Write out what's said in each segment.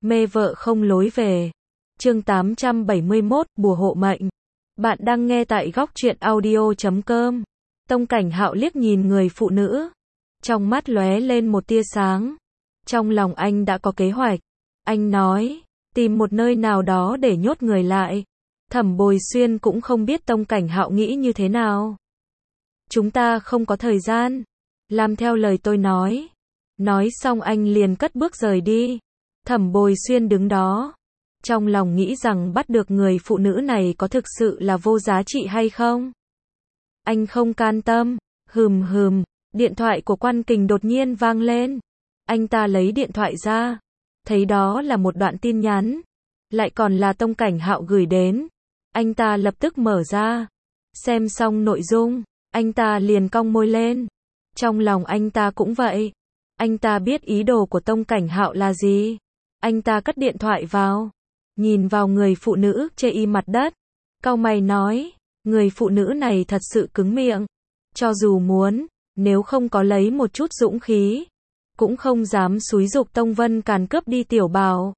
Mê vợ không lối về. Chương 871, bùa hộ mệnh. Bạn đang nghe tại góc truyện audio.com. Tông Cảnh Hạo liếc nhìn người phụ nữ. Trong mắt lóe lên một tia sáng. Trong lòng anh đã có kế hoạch. Anh nói, tìm một nơi nào đó để nhốt người lại. Thẩm Bồi Xuyên cũng không biết Tông Cảnh Hạo nghĩ như thế nào. Chúng ta không có thời gian. Làm theo lời tôi nói. Nói xong anh liền cất bước rời đi. Thẩm Bồi Xuyên đứng đó. Trong lòng nghĩ rằng bắt được người phụ nữ này có thực sự là vô giá trị hay không? Anh không can tâm. Điện thoại của Quan Kình đột nhiên vang lên. Anh ta lấy điện thoại ra. Thấy đó là một đoạn tin nhắn. Lại còn là Tông Cảnh Hạo gửi đến. Anh ta lập tức mở ra. Xem xong nội dung. Anh ta liền cong môi lên. Trong lòng anh ta cũng vậy. Anh ta biết ý đồ của Tông Cảnh Hạo là gì. Anh ta cất điện thoại vào. Nhìn vào người phụ nữ chê y mặt đất. Cau mày nói. Người phụ nữ này thật sự cứng miệng. Cho dù muốn, nếu không có lấy một chút dũng khí, cũng không dám xúi giục Tông Vân Càn cướp đi Tiểu Bảo.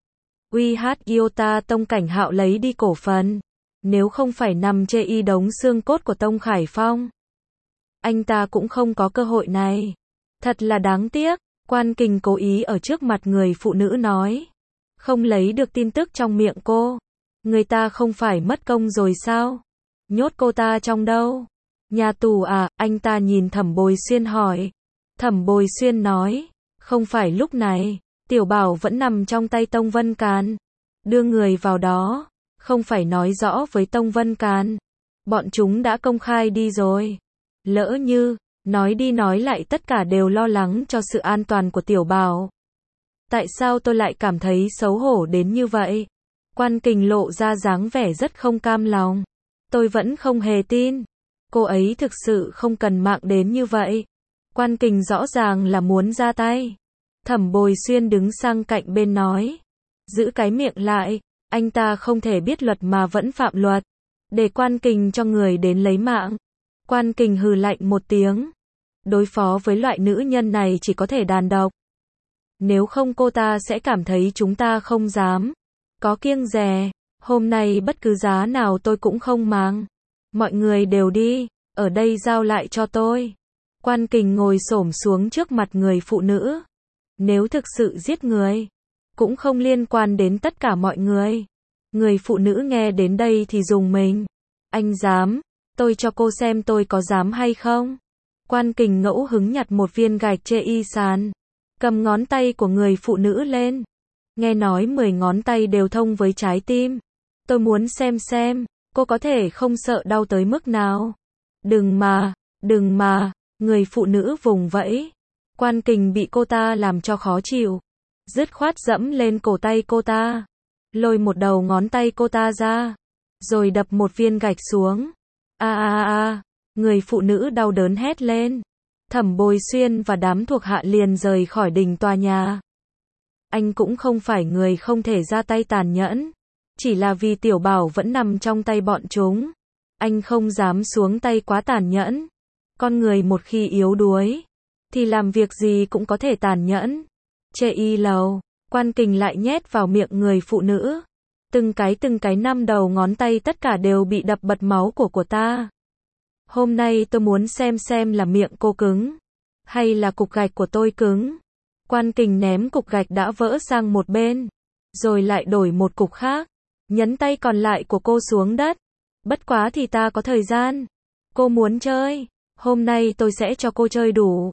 Iota Tông Cảnh Hạo lấy đi cổ phần. Nếu không phải nằm chê y đống xương cốt của Tông Khải Phong, anh ta cũng không có cơ hội này. Thật là đáng tiếc. Quan Kình cố ý ở trước mặt người phụ nữ nói. Không lấy được tin tức trong miệng cô. Người ta không phải mất công rồi sao? Nhốt cô ta trong đâu? Nhà tù à? Anh ta nhìn Thẩm Bồi Xuyên hỏi. Thẩm Bồi Xuyên nói. Không phải lúc này. Tiểu Bảo vẫn nằm trong tay Tông Vân Càn. Đưa người vào đó. Không phải nói rõ với Tông Vân Càn. Bọn chúng đã công khai đi rồi. Lỡ như nói đi nói lại tất cả đều lo lắng cho sự an toàn của Tiểu Bảo. Tại sao tôi lại cảm thấy xấu hổ đến như vậy? Quan Kình lộ ra dáng vẻ rất không cam lòng. Tôi vẫn không hề tin. Cô ấy thực sự không cần mạng đến như vậy. Quan Kình rõ ràng là muốn ra tay. Thẩm Bồi Xuyên đứng sang cạnh bên nói. Giữ cái miệng lại. Anh ta không thể biết luật mà vẫn phạm luật. Để Quan Kình cho người đến lấy mạng. Quan Kình hừ lạnh một tiếng. Đối phó với loại nữ nhân này chỉ có thể đàn độc. Nếu không cô ta sẽ cảm thấy chúng ta không dám. Có kiêng dè. Hôm nay bất cứ giá nào tôi cũng không mang. Mọi người đều đi. Ở đây giao lại cho tôi. Quan Kình ngồi xổm xuống trước mặt người phụ nữ. Nếu thực sự giết người, cũng không liên quan đến tất cả mọi người. Người phụ nữ nghe đến đây thì rùng mình. Anh dám. Tôi cho cô xem tôi có dám hay không. Quan Kình ngẫu hứng nhặt một viên gạch chê y sàn. Cầm ngón tay của người phụ nữ lên. Nghe nói 10 ngón tay đều thông với trái tim. Tôi muốn xem, cô có thể không sợ đau tới mức nào. Đừng mà, người phụ nữ vùng vẫy. Quan Kình bị cô ta làm cho khó chịu. Dứt khoát dẫm lên cổ tay cô ta. Lôi một đầu ngón tay cô ta ra. Rồi đập một viên gạch xuống. Người phụ nữ đau đớn hét lên. Thẩm Bồi Xuyên và đám thuộc hạ liền rời khỏi đình tòa nhà. Anh cũng không phải người không thể ra tay tàn nhẫn. Chỉ là vì Tiểu Bảo vẫn nằm trong tay bọn chúng. Anh không dám xuống tay quá tàn nhẫn. Con người một khi yếu đuối, thì làm việc gì cũng có thể tàn nhẫn. Chê y lầu, Quan Kình lại nhét vào miệng người phụ nữ. Từng cái 5 đầu ngón tay tất cả đều bị đập bật máu của ta. Hôm nay tôi muốn xem là miệng cô cứng, hay là cục gạch của tôi cứng. Quan Kình ném cục gạch đã vỡ sang một bên, rồi lại đổi một cục khác, nhấn tay còn lại của cô xuống đất. Bất quá thì ta có thời gian. Cô muốn chơi, hôm nay tôi sẽ cho cô chơi đủ.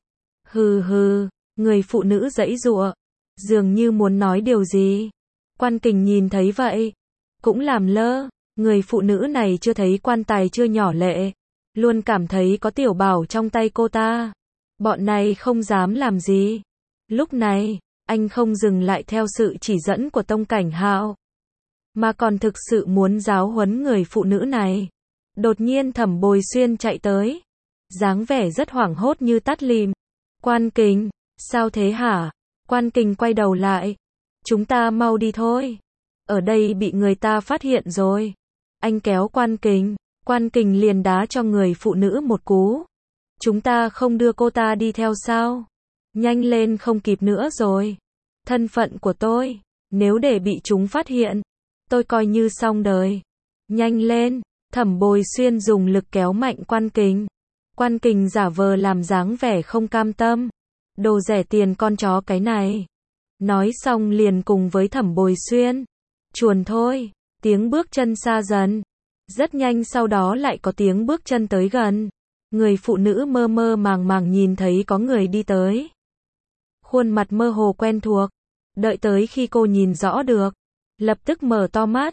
Người phụ nữ giãy giụa, dường như muốn nói điều gì. Quan Kình nhìn thấy vậy, cũng làm lơ. Người phụ nữ này chưa thấy quan tài chưa nhỏ lệ, luôn cảm thấy có Tiểu Bảo trong tay cô ta. Bọn này không dám làm gì. Lúc này, anh không dừng lại theo sự chỉ dẫn của Tông Cảnh Hạo, mà còn thực sự muốn giáo huấn người phụ nữ này. Đột nhiên Thẩm Bồi Xuyên chạy tới. Dáng vẻ rất hoảng hốt như tắt lìm. Quan Kình, sao thế hả? Quan Kình quay đầu lại. Chúng ta mau đi thôi. Ở đây bị người ta phát hiện rồi. Anh kéo Quan Kình. Quan Kình liền đá cho người phụ nữ một cú. Chúng ta không đưa cô ta đi theo sao? Nhanh lên, không kịp nữa rồi. Thân phận của tôi, Nếu để bị chúng phát hiện, tôi coi như xong đời. Nhanh lên, Thẩm Bồi Xuyên dùng lực kéo mạnh Quan Kình. Quan Kình giả vờ làm dáng vẻ không cam tâm. Đồ rẻ tiền con chó cái này. Nói xong liền cùng với Thẩm Bồi Xuyên. Chuồn thôi, tiếng bước chân xa dần. Rất nhanh sau đó lại có tiếng bước chân tới gần. Người phụ nữ mơ mơ màng màng nhìn thấy có người đi tới. Khuôn mặt mơ hồ quen thuộc. Đợi tới khi cô nhìn rõ được, lập tức mở to mắt.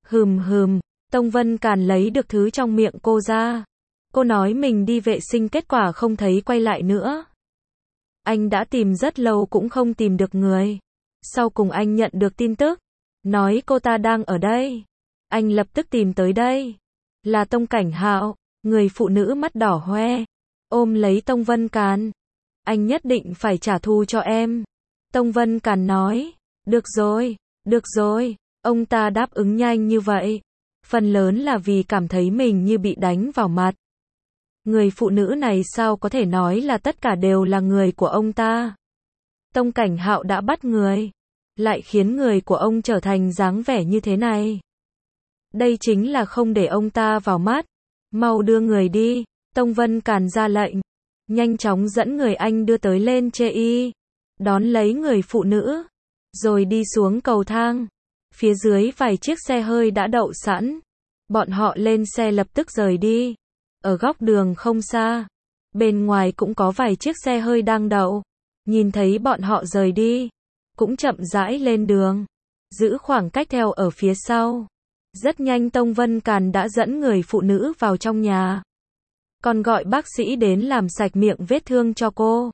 Tông Vân Càn lấy được thứ trong miệng cô ra. Cô nói mình đi vệ sinh kết quả không thấy quay lại nữa. Anh đã tìm rất lâu cũng không tìm được người. Sau cùng anh nhận được tin tức, nói cô ta đang ở đây. Anh lập tức tìm tới đây. Là Tông Cảnh Hạo. Người phụ nữ mắt đỏ hoe, ôm lấy Tông Vân Càn. Anh nhất định phải trả thù cho em. Tông Vân Càn nói, được rồi. Ông ta đáp ứng nhanh như vậy. Phần lớn là vì cảm thấy mình như bị đánh vào mặt. Người phụ nữ này sao có thể nói là tất cả đều là người của ông ta. Tông Cảnh Hạo đã bắt người, lại khiến người của ông trở thành dáng vẻ như thế này. Đây chính là không để ông ta vào mắt. Mau đưa người đi. Tông Vân Càn ra lệnh. Nhanh chóng dẫn người anh đưa tới lên chê y. Đón lấy người phụ nữ. Rồi đi xuống cầu thang. Phía dưới vài chiếc xe hơi đã đậu sẵn. Bọn họ lên xe lập tức rời đi. Ở góc đường không xa, bên ngoài cũng có vài chiếc xe hơi đang đậu. Nhìn thấy bọn họ rời đi, cũng chậm rãi lên đường, giữ khoảng cách theo ở phía sau. Rất nhanh Tông Vân Càn đã dẫn người phụ nữ vào trong nhà. Còn gọi bác sĩ đến làm sạch miệng vết thương cho cô.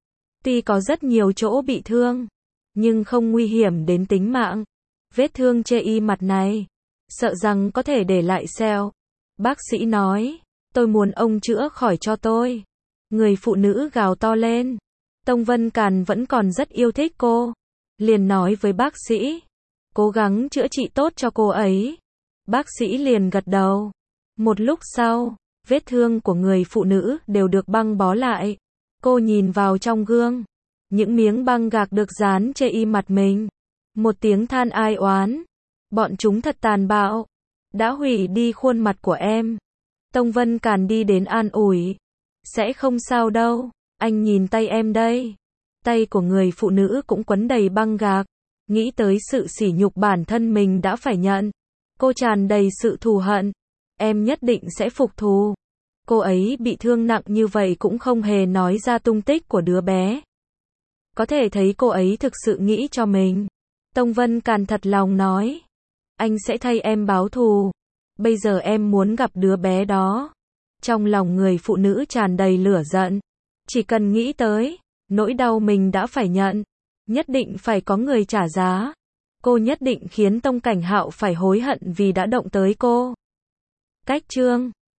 Tuy có rất nhiều chỗ bị thương, nhưng không nguy hiểm đến tính mạng. Vết thương chê y mặt này, sợ rằng có thể để lại sẹo. Bác sĩ nói, tôi muốn ông chữa khỏi cho tôi. Người phụ nữ gào to lên. Tông Vân Càn vẫn còn rất yêu thích cô. Liền nói với bác sĩ, cố gắng chữa trị tốt cho cô ấy. Bác sĩ liền gật đầu. Một lúc sau, vết thương của người phụ nữ đều được băng bó lại. Cô nhìn vào trong gương. Những miếng băng gạc được dán trên y mặt mình. Một tiếng than ai oán. Bọn chúng thật tàn bạo. Đã hủy đi khuôn mặt của em. Tông Vân Càn đi đến an ủi. Sẽ không sao đâu. Anh nhìn tay em đây. Tay của người phụ nữ cũng quấn đầy băng gạc. Nghĩ tới sự sỉ nhục bản thân mình đã phải nhận. Cô tràn đầy sự thù hận. Em nhất định sẽ phục thù. Cô ấy bị thương nặng như vậy cũng không hề nói ra tung tích của đứa bé. Có thể thấy cô ấy thực sự nghĩ cho mình. Tông Vân Càn thật lòng nói. Anh sẽ thay em báo thù. Bây giờ em muốn gặp đứa bé đó. Trong lòng người phụ nữ tràn đầy lửa giận. Chỉ cần nghĩ tới nỗi đau mình đã phải nhận, nhất định phải có người trả giá. Cô nhất định khiến Tông Cảnh Hạo phải hối hận vì đã động tới cô. Cách chương